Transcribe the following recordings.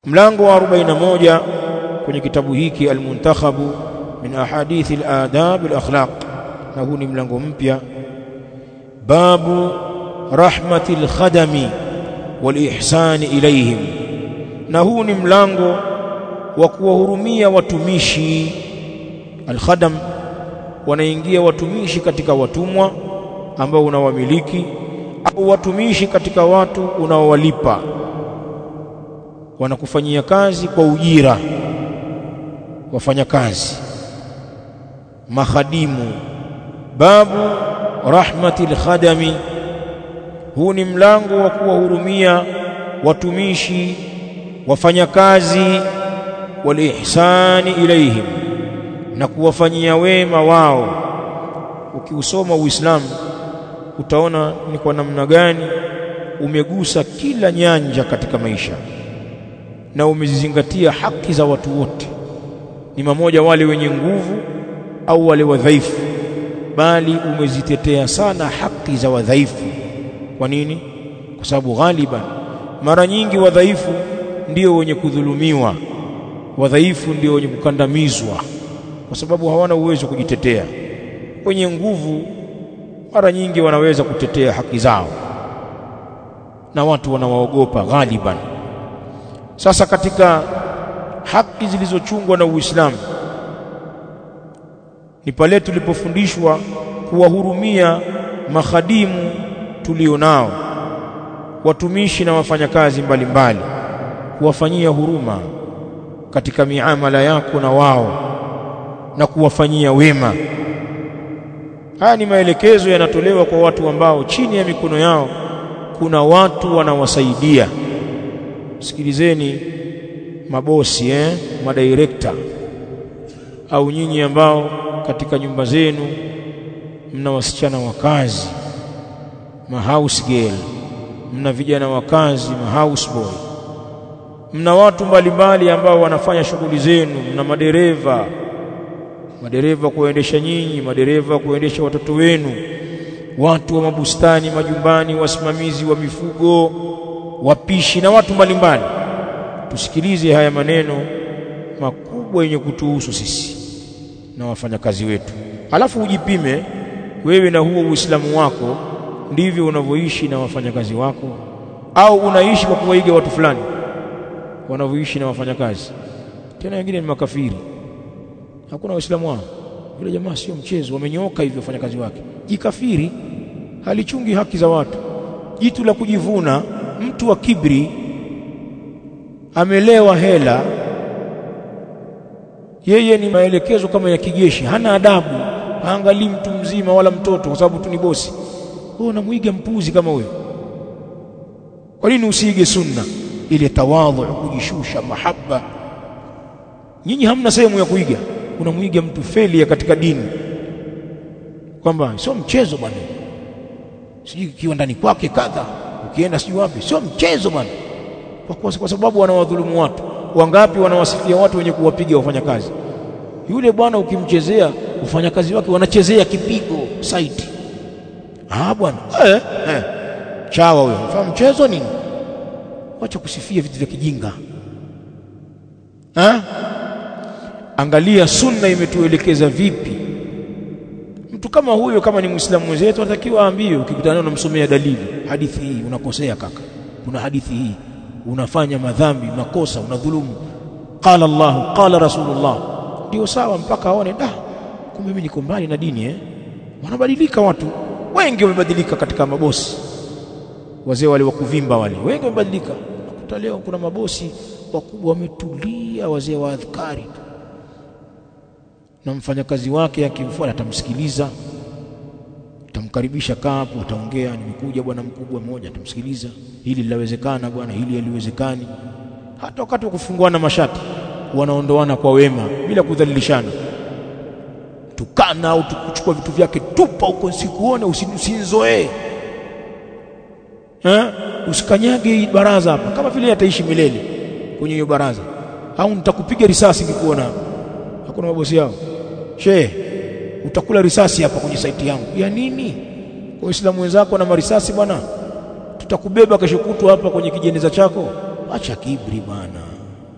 Mlango wa 41 kwenye kitabu hiki Al-Muntakhabu min ahadith al-adab al-akhlaq, na huu ni mlango mpya, babu rahmatil khadami wal ihsani ilayhim, na huu ni mlango wa kuwahurumia watumishi. Al-khadam wanaingia watumishi katika watumwa ambao unawamiliki, au watumishi katika watu unaowalipa, wanakufanyia kazi kwa ujira, wafanya kazi, makhadimu. Babu rahmatil khadami, huu ni mlango wa kuwahurumia watumishi, wafanya kazi, wal ihsani ilayhim, na kuwafanyia wema wao. Ukiusoma Uislamu utaona ni kwa namna gani umegusa kila nyanja katika maisha na umezizingatia haki za watu wote, ni mmoja wale wenye nguvu au wale wadhaifu, bali umezitetea sana haki za wadhaifu. Kwa nini? Kwa sababu ghaliban mara nyingi wadhaifu ndio wenye kudhulumiwa, wadhaifu ndio wenye kukandamizwa, kwa sababu hawana uwezo kujitetea. Wenye nguvu mara nyingi wanaweza kutetea haki zao na watu wanawaogopa ghaliban. Sasa katika haki zilizochungwa na Uislamu ni pale tulipofundishwa kuwahurumia makhadimu tulionao, watumishi na wafanyakazi mbalimbali, kuwafanyia huruma katika miamala yako na wao na kuwafanyia wema. Haya ni maelekezo yanatolewa kwa watu ambao chini ya mikono yao kuna watu wanawasaidia. Sikilizeni mabosi, madirekta, au nyinyi ambao katika nyumba zenu mna wasichana wa kazi, house girl, mna vijana wa kazi, house boy, mna watu mbalimbali ambao wanafanya shughuli zenu, mna madereva kuendesha nyinyi, madereva kuendesha watoto wenu, watu wa mabustani majumbani, wasimamizi wa mifugo, wapishi na watu mbalimbali. Tusikilize haya maneno makubwa yenye kutuhusu sisi na wafanyakazi wetu, alafu ujipime wewe na huo Uislamu wako, ndivyo unavyoishi na wafanyakazi wako, au unaishi kwa kuwaiga watu fulani wanavyoishi na wafanyakazi. Tena wengine ni makafiri, hakuna Uislamu wao. Yule jamaa sio mchezo, wamenyooka hivyo wafanyakazi wake. Jikafiri, halichungi haki za watu, jitu la kujivuna, mtu wa kibri, amelewa hela, yeye ni maelekezo kama ya kijeshi, hana adabu, haangalii mtu mzima wala mtoto, kwa sababu tu ni bosi. Wewe unamuiga mpuzi kama wewe. Kwa nini usiige sunna ile tawadhu, kujishusha, mahaba? Nyinyi hamna sehemu ya kuiga, unamuiga mtu feli katika dini, kwamba sio mchezo bwana, sijui kiwa ndani kwake kadha, ukienda sijui wapi, sio mchezo bwana, kwa sababu wanawadhulumu watu. Wangapi wanawasifia watu wenye kuwapiga wafanyakazi? Yule bwana ukimchezea wafanyakazi wake wanachezea kipigo site. Bwana chawa huyo, mfahamu mchezo nini? Wacha kusifia vitu vya kijinga. Angalia sunna imetuelekeza vipi. Mtu kama huyo, kama ni Muislamu mwenzetu, anatakiwa aambiwe, ukikutana naye unamsomea dalili, hadithi hii unakosea kaka, kuna hadithi hii, unafanya madhambi, makosa, unadhulumu, qala Allah qala Rasulullah, ndio sawa, mpaka aone kumbe mimi niko mbali na dini. Wanabadilika watu wengi, wamebadilika katika mabosi, wazee wale wa kuvimba wale, wengi wamebadilika. Nakuta leo kuna mabosi wakubwa wametulia, wazee wa adhkari, na mfanyakazi wake akimfuata atamsikiliza, atamkaribisha, kaa hapo, ataongea, nimekuja bwana mkubwa mmoja, atamsikiliza, hili linawezekana bwana, hili haliwezekani. Hata wakati wa kufunguana mashati wanaondoana kwa wema bila kudhalilishana. Tukana au tukuchukua vitu vyake, tupa huko, sikuone, usinzoee, usikanyage baraza hapa, kama vile ataishi milele kwenye hiyo baraza, au nitakupiga risasi nikikuona hapa. Hakuna mabosi yao, utakula risasi hapa kwenye saiti yangu. Ya nini? Kwa Waislamu wenzako na marisasi bwana, tutakubeba kesho kutwa hapa kwenye kijeneza chako. Acha kibri bwana,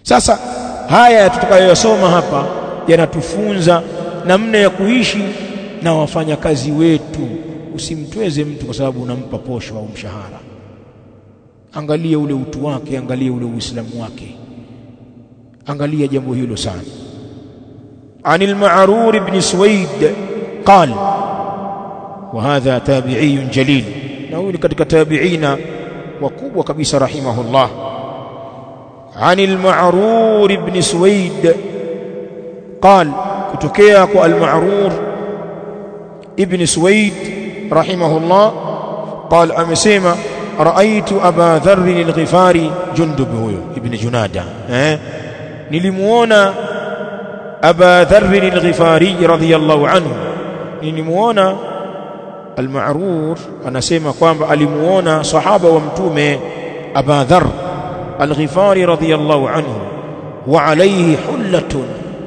Sasa haya tutakayosoma hapa yanatufunza namna ya kuishi na wafanyakazi wetu. Usimtweze mtu kwa sababu unampa posho au mshahara. Angalia ule utu wake, angalia ule Uislamu wake, angalia jambo hilo sana. Anil Ma'rur ibn Suwaid qala, wa hadha tabi'i jalil, na huyu katika tabi'ina wakubwa kabisa rahimahullah. Anil Ma'rur ibn Suwaid qala, kutokea kwa al-Ma'rur ibn Suwaid rahimahullah qala, amesema raaitu Aba Dharr al-Ghifari, Jundub huyo ibn Junada, nilimuona Aba Dharr al-Ghifari radhiyallahu anhu. Nilimuona al-Ma'rur anasema kwamba alimuona sahaba wa mtume Aba Dharr al-Ghifari radhiyallahu anhu, wa alayhi hullatun,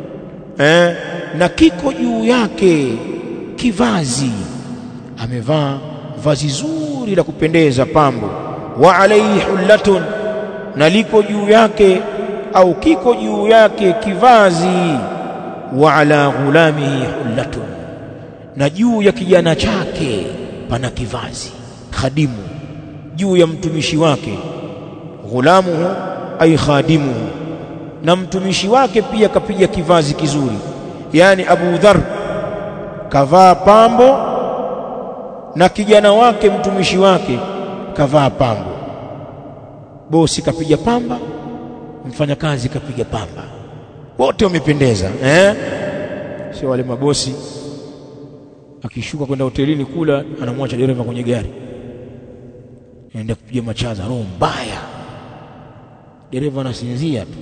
na kiko juu yake kivazi, amevaa vazi zuri la kupendeza, pambo. Wa alayhi hullatun, na liko juu yake au kiko juu yake kivazi. Wa ala ghulamihi hullatun, na juu ya kijana chake pana kivazi. Khadimu, juu ya mtumishi wake. Ghulamuhu ay khadimuhu, na mtumishi wake pia kapiga kivazi kizuri. Yani Abu Dharr kavaa pambo na kijana wake mtumishi wake kavaa pambo. Bosi kapiga pamba, mfanyakazi kapiga pamba, wote wamependeza. Sio wale mabosi akishuka kwenda hotelini kula anamwacha dereva kwenye gari, aenda kupiga machaza, roho mbaya, dereva anasinzia tu.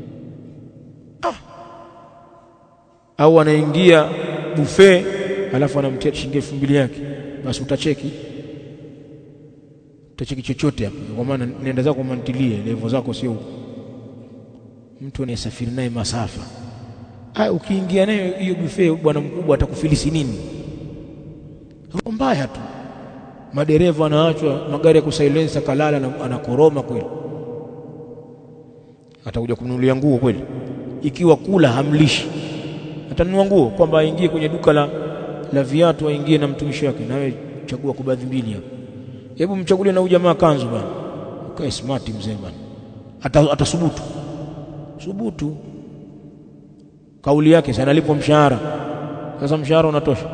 Au anaingia buffet alafu anamtia shilingi 2000 yake, basi utacheki chochote hapo, kwa maana nenda zako mantilie, level zako sio huko. Mtu anayesafiri naye masafa, ukiingia naye hiyo buffet, bwana mkubwa atakufilisi nini? Mbaya tu. Madereva anaachwa magari ya kusilensa, kalala na anakoroma kweli. Atakuja kununulia nguo kweli? Ikiwa kula hamlishi, atanunua nguo kwamba aingie kwenye duka la viatu, aingie na mtumishi wake, na wewe chagua kubadhi mbili hapo. Hebu mchagulie na huyu jamaa kanzu bwana, ukae smart mzee bwana. Atasubutu subutu kauli yake. Sana alipo mshahara, sasa mshahara unatosha?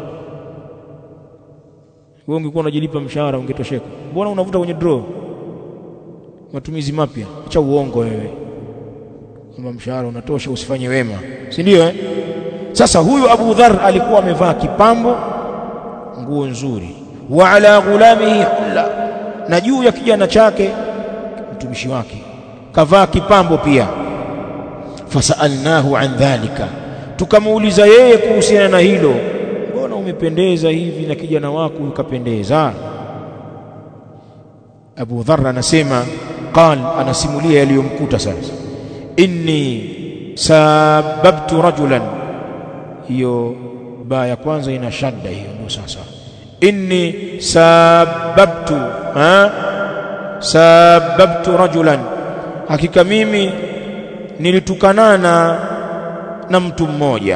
Wewe ungekuwa unajilipa mshahara ungetosheka, mbona unavuta kwenye draw matumizi mapya? Acha uongo wewe, kama mshahara unatosha usifanye wema, si ndio? Sasa huyu Abu Dharr alikuwa amevaa kipambo, nguo nzuri. Wa ala ghulamihi hulla, na juu ya kijana chake mtumishi wake kavaa kipambo pia. Fasalnahu an dhalika, tukamuuliza yeye kuhusiana na hilo, mbona umependeza hivi na kijana wako ukapendeza? Abu Dharr anasema anasimulia yaliyomkuta sasa. Inni sababtu rajulan, hiyo baa ya kwanza ina shadda, hiyo ndio sasa. Inni sababtu rajulan, hakika mimi nilitukanana na mtu mmoja.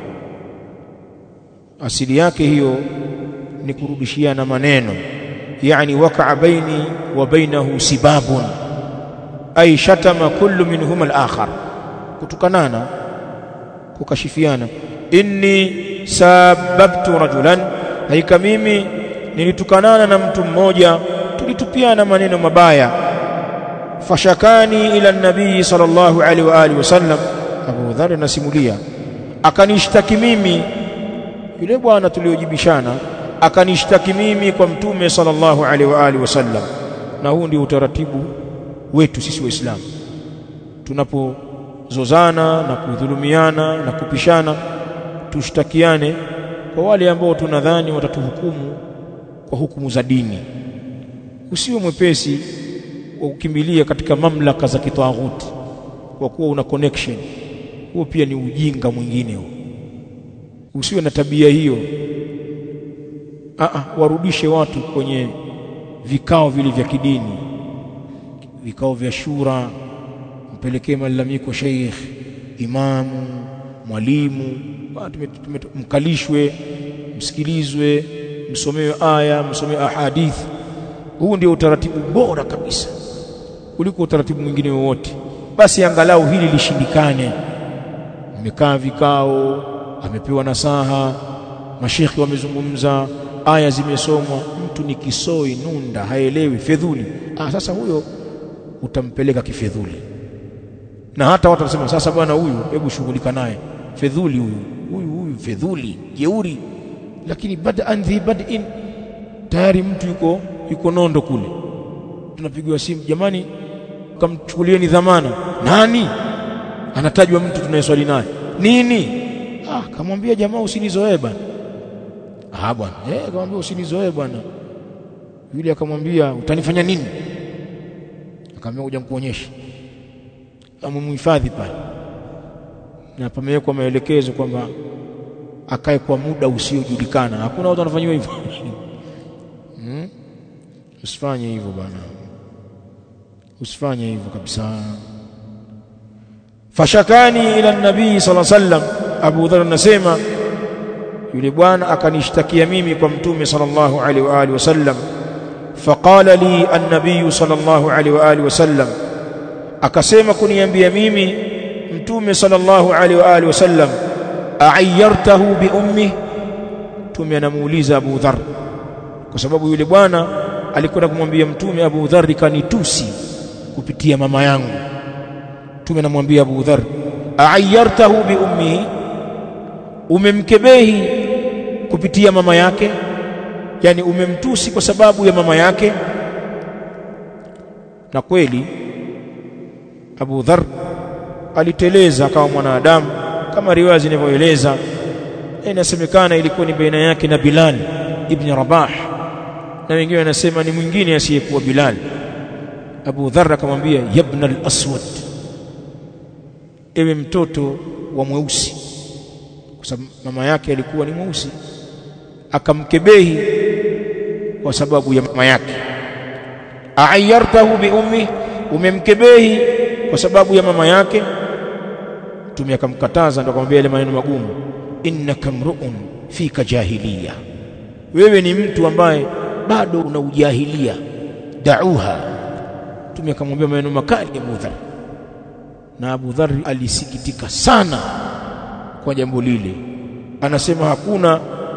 Asili yake hiyo ni kurudishiana maneno, yani waqa'a baini wa bainahu sibabun, ay shatama kullu minhuma al-akhar, kutukanana, kukashifiana. Inni sababtu rajulan, hakika mimi nilitukanana na mtu mmoja, tulitupiana maneno mabaya. Fashakani ila nabii sallallahu alaihi wa alihi wasallam, Abu Dharr nasimulia, akanishtaki mimi, yule bwana tuliojibishana akanishtaki mimi kwa mtume sallallahu alaihi wa alihi wasallam. Na huu ndio utaratibu wetu sisi Waislamu, tunapozozana na kudhulumiana na kupishana, tushtakiane kwa wale ambao tunadhani watatuhukumu kwa hukumu za dini. Usiwe mwepesi wa kukimbilia katika mamlaka za kitaghuti kwa kuwa una connection. Huo pia ni ujinga mwingine huo. Usiwe na tabia hiyo. Warudishe watu kwenye vikao vile vya kidini, vikao vya shura, mpelekee malalamiko sheikh, imamu, mwalimu, mkalishwe, msikilizwe, msomewe aya, msomewe ahadith. Huu ndio utaratibu bora kabisa kuliko utaratibu mwingine wowote. Basi angalau hili lishindikane, mmekaa vikao, amepewa nasaha, mashekhi wamezungumza, aya zimesomwa, mtu ni kisoi, nunda, haelewi, fedhuli. Sasa huyo utampeleka kifedhuli. Na hata watu wanasema sasa bwana huyu hebu shughulika naye, fedhuli huyu fedhuli, jeuri. Lakini bad'in tayari mtu yuko nondo kule. Tunapigwa simu, jamani kamchukulieni dhamana. Nani? Anatajwa mtu tunayeswali naye. Nini? Kamwambia jamaa usinizoee bwana. Bwana. Kamwambia usinizoee bwana. Yule akamwambia utanifanya nini? Akamwambia kuja nikuonyeshe. Amemhifadhi pale. Na pamewekwa maelekezo kwamba akae kwa muda usiojulikana. Hakuna watu wanafanywa hivyo. Usifanye hivyo bwana. Usifanye hivyo kabisa. Fashakani ila nabii sallallahu alaihi wasallam. Abu Dharr anasema yule bwana akanishtakia mimi kwa mtume sallallahu alaihi wa alihi wasallam. Faqala li an-nabiy sallallahu alaihi wa alihi wasallam, akasema kuniambia mimi mtume sallallahu alaihi wa alihi wasallam, a'ayyartahu bi ummi. Mtume anamuuliza Abu Dharr kwa sababu yule bwana alikwenda kumwambia mtume, Abu Dharr kanitusi kupitia mama yangu. Mtume anamwambia Abu Dharr, a'ayyartahu bi ummi, umemkebehi kupitia mama yake, yani umemtusi kwa sababu ya mama yake. Na kweli Abu Dharr aliteleza kama mwanadamu, kama riwaya zinavyoeleza. Inasemekana ilikuwa ni baina yake na Bilal ibn Rabah, na wengine wanasema ni mwingine asiyekuwa Bilal. Abu Dharr akamwambia, yabna al-aswad, ewe mtoto wa mweusi, kwa sababu mama yake alikuwa ni mweusi. Akamkebehi kwa sababu ya mama yake. A'ayyartahu bi ummi, umemkebehi kwa sababu ya mama yake. Mtume akamkataza, ndio akamwambia ile maneno magumu, innaka mru'un fika jahiliya, wewe ni mtu ambaye bado una ujahilia, da'uha. Mtume akamwambia maneno makali Abu Dharr, na Abu Dharr alisikitika sana kwa jambo lile. Anasema hakuna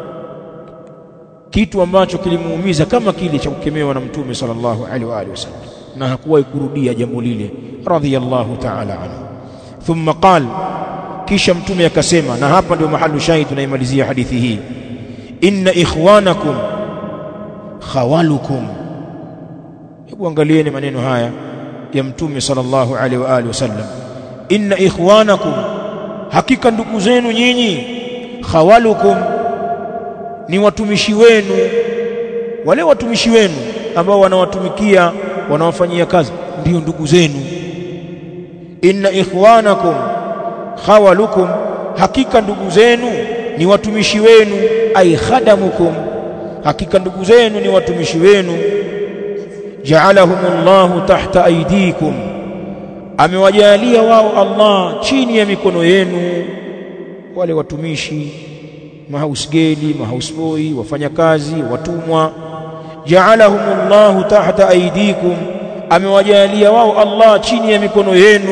kitu ambacho kilimuumiza kama kile cha kukemewa na Mtume sallallahu alaihi wa alihi wasallam, na hakuwahi kurudia jambo lile radhiyallahu ta'ala anhu. Thumma qala, kisha Mtume akasema, na hapa ndio mahali shahidi tunaimalizia hadithi hii, inna ikhwanakum khawalukum. Hebu angalieni maneno haya ya Mtume sallallahu alaihi wa alihi wasallam, inna ikhwanakum, hakika ndugu zenu nyinyi, khawalukum, ni watumishi wenu. Wale watumishi wenu ambao wanawatumikia, wanawafanyia kazi, ndio ndugu zenu. Inna ikhwanakum khawalukum, hakika ndugu zenu ni watumishi wenu. Ay khadamukum, hakika ndugu zenu ni watumishi wenu. Ja'alahumullahu tahta aydikum, amewajalia wao Allah chini ya mikono yenu. Wale watumishi, mahausgeli, mahausboy, wafanyakazi, watumwa. Ja'alahumullahu tahta aydikum, amewajalia wao Allah chini ya mikono yenu.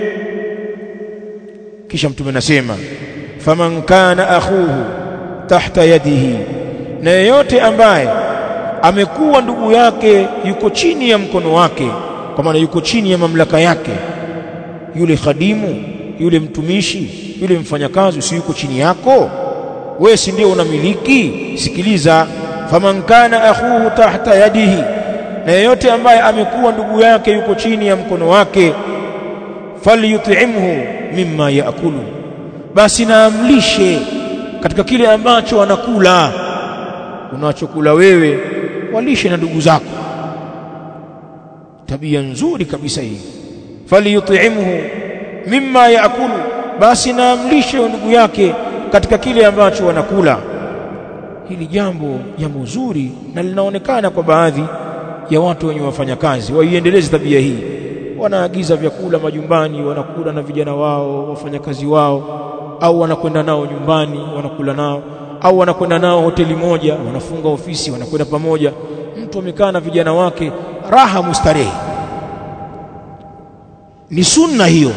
Kisha Mtume anasema, faman kana akhuhu tahta yadihi, na yeyote ambaye amekuwa ndugu yake yuko chini ya mkono wake, kwa maana yuko chini ya mamlaka yake. Yule khadimu, yule mtumishi, yule mfanyakazi, si yuko chini yako? Wewe si ndio unamiliki? Sikiliza, faman kana akhuhu tahta yadihi, na yeyote ambaye amekuwa ndugu yake yuko chini ya mkono wake, falyut'imhu mimma yaakulu, basi naamlishe katika kile ambacho anakula. Unachokula wewe walishe na ndugu zako. Tabia nzuri kabisa hii. Falyut'imhu mimma yaakulu, basi naamlishe ndugu yake katika kile ambacho wanakula. Hili jambo zuri, na linaonekana kwa baadhi ya watu wenye wafanyakazi. Waiendeleze tabia hii, wanaagiza vyakula majumbani, wanakula na vijana wao, wafanyakazi wao, au wanakwenda nao nyumbani wanakula nao, au wanakwenda nao hoteli moja, wanafunga ofisi wanakwenda pamoja. Mtu amekaa na vijana wake raha mustarehe. Ni sunna hiyo.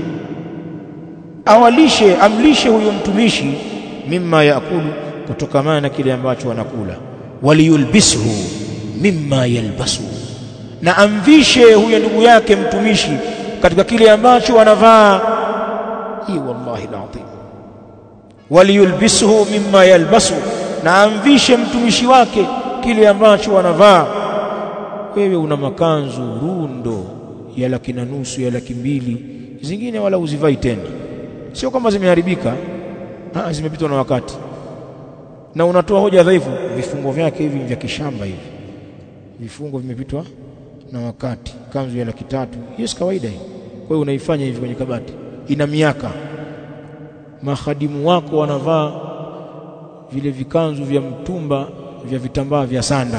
Amlishe huyo mtumishi mimma yaakulu, kutokana na kile ambacho anakula. Waliyulbishu mimma yalbasu, na amvishe huyo ndugu yake mtumishi katika kile ambacho anavaa. Hii wallahi alazim. Waliyulbishu mimma yalbasu, na amvishe mtumishi wake kile ambacho anavaa. Wewe una makanzu rundo ya 1,500,000 ya 200,000, zingine wala uzivai tena. Sio kama zimeharibika, zimepitwa na wakati. Na unatoa hoja dhaifu, vifungo vyake hivi vya kishamba hivi, vifungo vimepitwa na wakati. Kanzu ya 300,000 hiyo si kawaida hii. Kwa hiyo unaifanya hivi kwenye kabati, ina miaka. Mahadimu wako wanavaa vile vikanzu vya mtumba vya vitambaa vya sanda,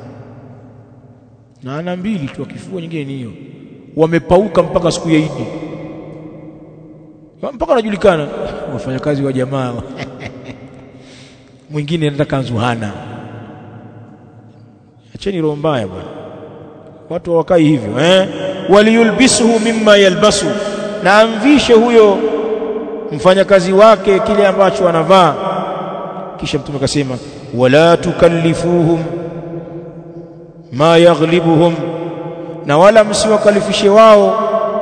na ana 2 tu, akifua nyingine ni hiyo. Wamepauka mpaka siku ya Idi, mpaka wanajulikana wafanyakazi wa jamaa. Mwingine anataka kanzu hana. Acheni roho mbaya bwana, watu wakai hivyo. Waliyulbisuhu mimma yalbasu, na amvishe huyo mfanyakazi wake kile ambacho anavaa. Kisha Mtume akasema wala tukallifuhum ma yaghlibuhum, na wala msiwakalifishe wao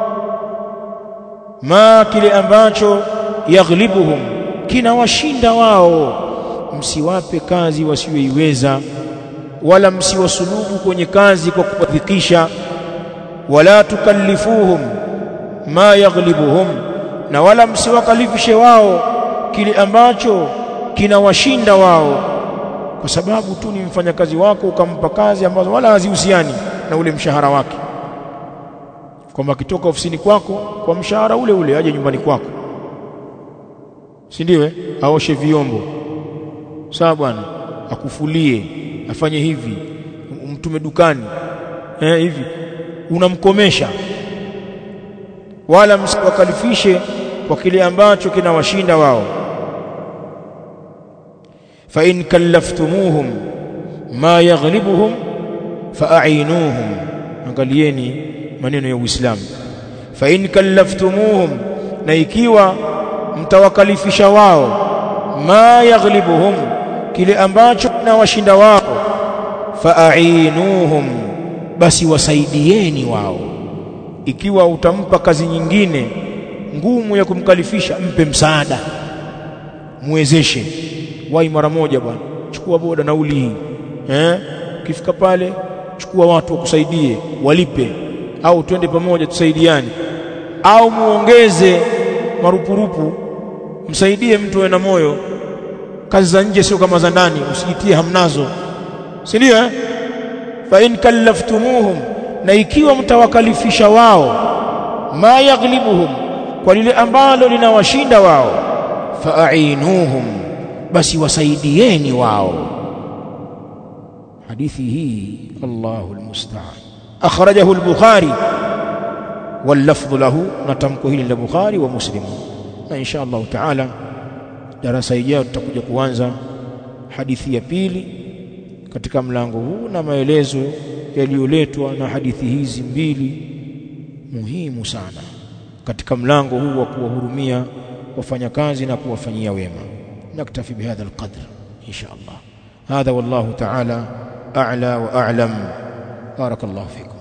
ma, kile ambacho yaghlibuhum, kinawashinda wao. Msiwape kazi wasioiweza, wala msiwasulubu kwenye kazi kwa kuwadhikisha. Wala tukallifuhum ma yaghlibuhum, na wala msiwakalifishe wao kile ambacho kinawashinda wao, kwa sababu tu ni mfanyakazi wako ukampa kazi ambazo wala hazihusiani na ule mshahara wake. Kwamba akitoka ofisini kwako kwa mshahara ule ule aje nyumbani kwako, si ndio? Aoshe vyombo, sawa bwana, akufulie, afanye hivi, umtume dukani hivi, unamkomesha. Wala msiwakalifishe kwa kile ambacho kinawashinda wao. Fa in kallaftumuhum ma yaghlibuhum fa'ainuhum. Angalieni maneno ya Uislamu. Fa in kallaftumuhum, na ikiwa mtawakalifisha wao ma yaghlibuhum, kile ambacho kinawashinda wao, fa'ainuhum, basi wasaidieni wao. Ikiwa utampa kazi nyingine ngumu ya kumkalifisha, mpe msaada, muwezeshe. Wai mara moja bwana, chukua boda nauli hii, ukifika pale chukua watu wakusaidie, walipe, au twende pamoja tusaidiane, au muongeze marupurupu, msaidie mtu awe na moyo. Kazi za nje sio kama za ndani, usijitie hamnazo, si ndio? Fa in kallaftumuhum, na ikiwa mtawakalifisha wao ma yaghlibuhum, kwa lile ambalo linawashinda wao, fa'ainuhum, basi wasaidieni wao. Hadithi hii Allahu almusta'an. Akhrajahu al-Bukhari wal lafdhu lahu, na tamko hili la Bukhari wa Muslim. Na insha Allah taala darasa ijayo tutakuja kuanza hadithi ya pili katika mlango huu na maelezo yaliyoletwa na hadithi hizi mbili muhimu sana katika mlango huu wa kuwahurumia wafanyakazi na kuwafanyia wema. Naktafi bihadha alqadr insha Allah. Hadha wallahu ta'ala a'la wa a'lam. Barakallahu fikum.